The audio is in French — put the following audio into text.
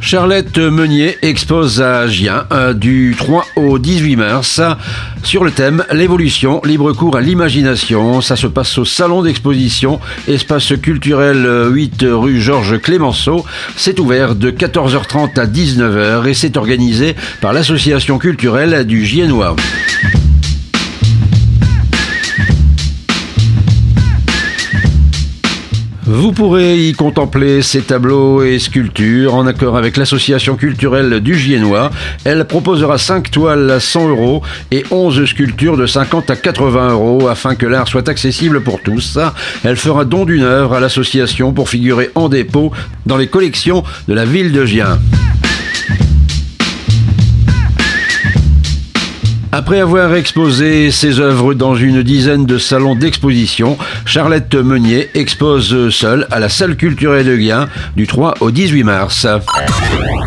Charlotte Meunier expose à Gien du 3 au 18 mars sur le thème l'évolution, libre cours à l'imagination. Ça se passe au salon d'exposition, espace culturel 8 rue Georges Clémenceau. C'est ouvert de 14h30 à 19h et c'est organisé par l'association culturelle du Giennois. Vous pourrez y contempler ces tableaux et sculptures en accord avec l'association culturelle du Giennois. Elle proposera 5 toiles à 100 € et 11 sculptures de 50 à 80 € afin que l'art soit accessible pour tous. Elle fera don d'une œuvre à l'association pour figurer en dépôt dans les collections de la ville de Gien. Après avoir exposé ses œuvres dans une dizaine de salons d'exposition, Charlotte Meunier expose seule à la salle culturelle de Gien du 3 au 18 mars.